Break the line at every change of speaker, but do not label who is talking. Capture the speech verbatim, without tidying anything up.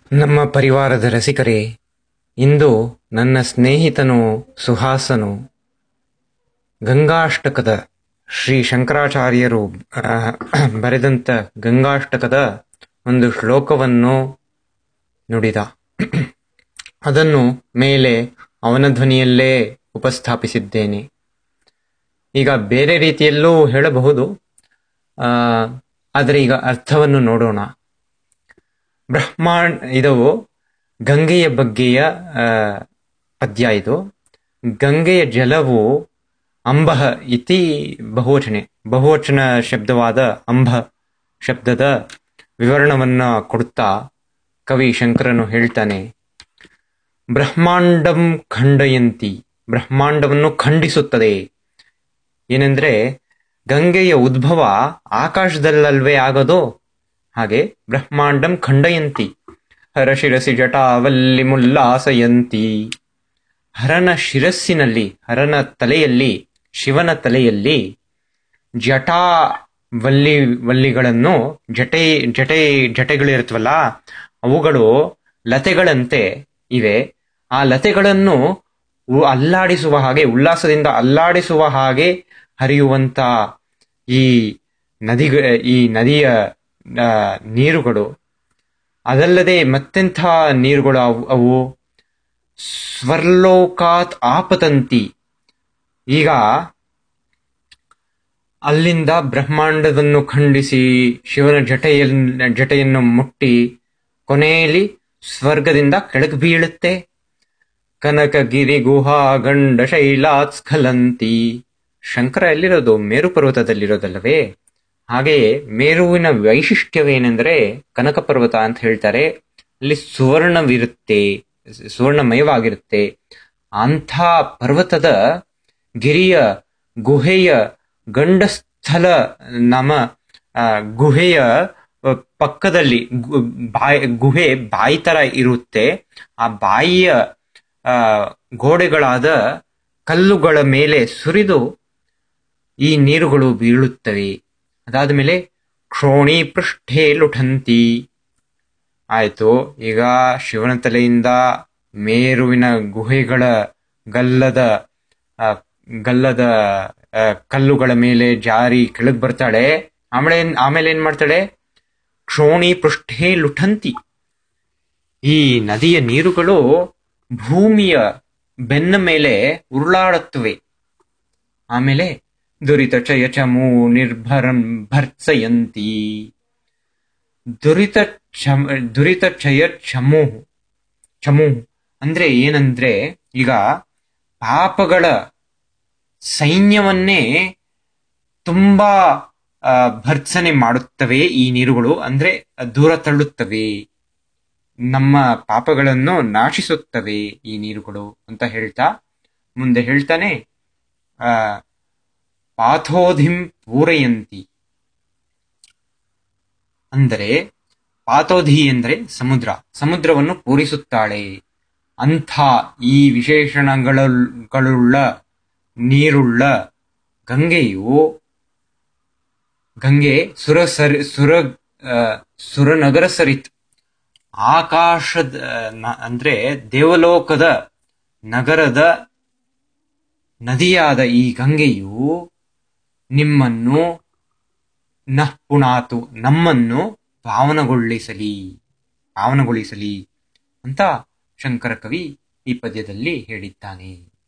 ನಮ್ಮ ಪರಿವಾರದ ರಸಿಕರೇ, ಇಂದು ನನ್ನ ಸ್ನೇಹಿತನು ಸುಹಾಸನು ಗಂಗಾಷ್ಟಕದ ಶ್ರೀ ಶಂಕರಾಚಾರ್ಯರು ಬರೆದಂಥ ಗಂಗಾಷ್ಟಕದ ಒಂದು ಶ್ಲೋಕವನ್ನು ನುಡಿದ. ಅದನ್ನು ಮೇಲೆ ಅವನ ಧ್ವನಿಯಲ್ಲೇ ಉಪಸ್ಥಾಪಿಸಿದ್ದೇನೆ. ಈಗ ಬೇರೆ ರೀತಿಯಲ್ಲೂ ಹೇಳಬಹುದು, ಆದರೆ ಈಗ ಅರ್ಥವನ್ನು ನೋಡೋಣ. ಬ್ರಹ್ಮಾಂಡ ಇದು ಗಂಗೆಯ ಬಗ್ಗೆಯ ಪದ್ಯ. ಇದು ಗಂಗೆಯ ಜಲವು ಅಂಬಃ ಇತಿ ಬಹುವಚನೆ ಬಹುವಚನ ಶಬ್ದವಾದ ಅಂಬ ಶಬ್ದದ ವಿವರಣವನ್ನ ಕೊಡುತ್ತಾ ಕವಿ ಶಂಕರನು ಹೇಳ್ತಾನೆ, ಬ್ರಹ್ಮಾಂಡಂ ಖಂಡಯಂತಿ, ಬ್ರಹ್ಮಾಂಡವನ್ನು ಖಂಡಿಸುತ್ತದೆ. ಏನೆಂದ್ರೆ ಗಂಗೆಯ ಉದ್ಭವ ಆಕಾಶದಲ್ಲಲ್ವೇ ಆಗೋದು, ಹಾಗೆ ಬ್ರಹ್ಮಾಂಡಂ ಖಂಡಯಂತಿ ಹರಶಿರಸಿ ಜಟಾವಲ್ಲಿ ಮುಲ್ಲಾಸಯಂತಿ. ಹರನ ಶಿರಸ್ಸಿನಲ್ಲಿ, ಹರನ ತಲೆಯಲ್ಲಿ, ಶಿವನ ತಲೆಯಲ್ಲಿ ಜಟಾ ವಲ್ಲಿ ವಲ್ಲಿಗಳನ್ನು ಜಟೆ ಜಟೆ ಜಟೆಗಳಿರುತ್ತವಲ್ಲ, ಅವುಗಳು ಲತೆಗಳಂತೆ ಇವೆ. ಆ ಲತೆಗಳನ್ನು ಅಲ್ಲಾಡಿಸುವ ಹಾಗೆ, ಉಲ್ಲಾಸದಿಂದ ಅಲ್ಲಾಡಿಸುವ ಹಾಗೆ ಹರಿಯುವಂತ ಈ ನದಿ ಈ ನದಿಯ ನೀರುಗಳು, ಅದಲ್ಲದೆ ಮತ್ತೆಂಥ ನೀರುಗಳು ಅವು ಅವು ಸ್ವರ್ಲೋಕಾತ್ ಆಪತಂತಿ. ಈಗ ಅಲ್ಲಿಂದ ಬ್ರಹ್ಮಾಂಡವನ್ನು ಖಂಡಿಸಿ ಶಿವನ ಜಟೆಯ ಜಟೆಯನ್ನು ಮುಟ್ಟಿ ಕೊನೆಯಲ್ಲಿ ಸ್ವರ್ಗದಿಂದ ಕೆಳಗೆ ಬೀಳುತ್ತೆ. ಕನಕಗಿರಿ ಗುಹಾ ಗಂಡ ಶೈಲಾತ್ ಸ್ಖಲಂತಿ. ಶಂಕರ ಎಲ್ಲಿರೋದು? ಮೇರು ಪರ್ವತದಲ್ಲಿರೋದಲ್ಲವೇ? ಹಾಗೆಯೇ ಮೇರುವಿನ ವೈಶಿಷ್ಟ್ಯವೇನೆಂದರೆ ಕನಕ ಪರ್ವತ ಅಂತ ಹೇಳ್ತಾರೆ. ಅಲ್ಲಿ ಸುವರ್ಣವಿರುತ್ತೆ, ಸುವರ್ಣಮಯವಾಗಿರುತ್ತೆ. ಅಂಥ ಪರ್ವತದ ಗಿರಿಯ ಗುಹೆಯ ಗಂಡಸ್ಥಲ ನಾಮ ಗುಹೆಯ ಪಕ್ಕದಲ್ಲಿ ಬಾಯಿ ಗುಹೆ ಬಾಯಿ ತರ ಇರುತ್ತೆ. ಆ ಬಾಯಿಯ ಆ ಗೋಡೆಗಳಾದ ಕಲ್ಲುಗಳ ಮೇಲೆ ಸುರಿದು ಈ ನೀರುಗಳು ಬೀಳುತ್ತವೆ. ಅದಾದ ಮೇಲೆ ಕ್ಷೋಣಿ ಪೃಷ್ಠೆ ಲುಠಂತಿ. ಆಯ್ತು, ಈಗ ಶಿವನ ತಲೆಯಿಂದ ಮೇರುವಿನ ಗುಹೆಗಳ ಗಲ್ಲದ ಗಲ್ಲದ ಕಲ್ಲುಗಳ ಮೇಲೆ ಜಾರಿ ಕೆಳಗ್ ಬರ್ತಾಳೆ. ಆಮೇಲೆ ಆಮೇಲೆ ಏನ್ ಮಾಡ್ತಾಳೆ? ಕ್ಷೋಣಿ ಪೃಷ್ಠೆ ಲುಠಂತಿ. ಈ ನದಿಯ ನೀರುಗಳು ಭೂಮಿಯ ಬೆನ್ನ ಮೇಲೆ ಉರುಳಾಡುತ್ತವೆ. ಆಮೇಲೆ ದುರಿತ ಚಯ ಚಮು ನಿರ್ಭರಂ ಭರ್ತ್ಸಯಂತಿ. ದುರಿತ ಚಮ ದುರಿತ ಚಯ ಚಮು ಚಮು ಅಂದ್ರೆ ಏನಂದ್ರೆ, ಈಗ ಪಾಪಗಳ ಸೈನ್ಯವನ್ನೇ ತುಂಬಾ ಭರ್ತ್ಸನೆ ಮಾಡುತ್ತವೆ ಈ ನೀರುಗಳು. ಅಂದ್ರೆ ದೂರ ತಳ್ಳುತ್ತವೆ, ನಮ್ಮ ಪಾಪಗಳನ್ನು ನಾಶಿಸುತ್ತವೆ ಈ ನೀರುಗಳು ಅಂತ ಹೇಳ್ತಾ ಮುಂದೆ ಹೇಳ್ತಾನೆ, ಆ ಪಾಥೋಧಿಂ ಪೂರಯಂತಿ. ಅಂದರೆ ಪಾಥೋಧಿ ಎಂದರೆ ಸಮುದ್ರ, ಸಮುದ್ರವನ್ನು ಪೂರಿಸುತ್ತಾಳೆ. ಅಂಥ ಈ ವಿಶೇಷಣಗಳುಳ್ಳ ನೀರುಳ್ಳ ಗಂಗೆಯು ಗಂಗೆ ಸುರ ಸರಿ ಸುರ ಸುರನಗರ ಸರಿತ್. ಆಕಾಶದ ಅಂದ್ರೆ ದೇವಲೋಕದ ನಗರದ ನದಿಯಾದ ಈ ಗಂಗೆಯು ನಿಮ್ಮನ್ನು ನಃ ಪುಣಾತು, ನಮ್ಮನ್ನು ಪಾವನಗೊಳಿಸಲಿ ಪಾವನಗೊಳಿಸಲಿ ಅಂತ ಶಂಕರ ಕವಿ ಈ ಪದ್ಯದಲ್ಲಿ ಹೇಳಿದ್ದಾನೆ.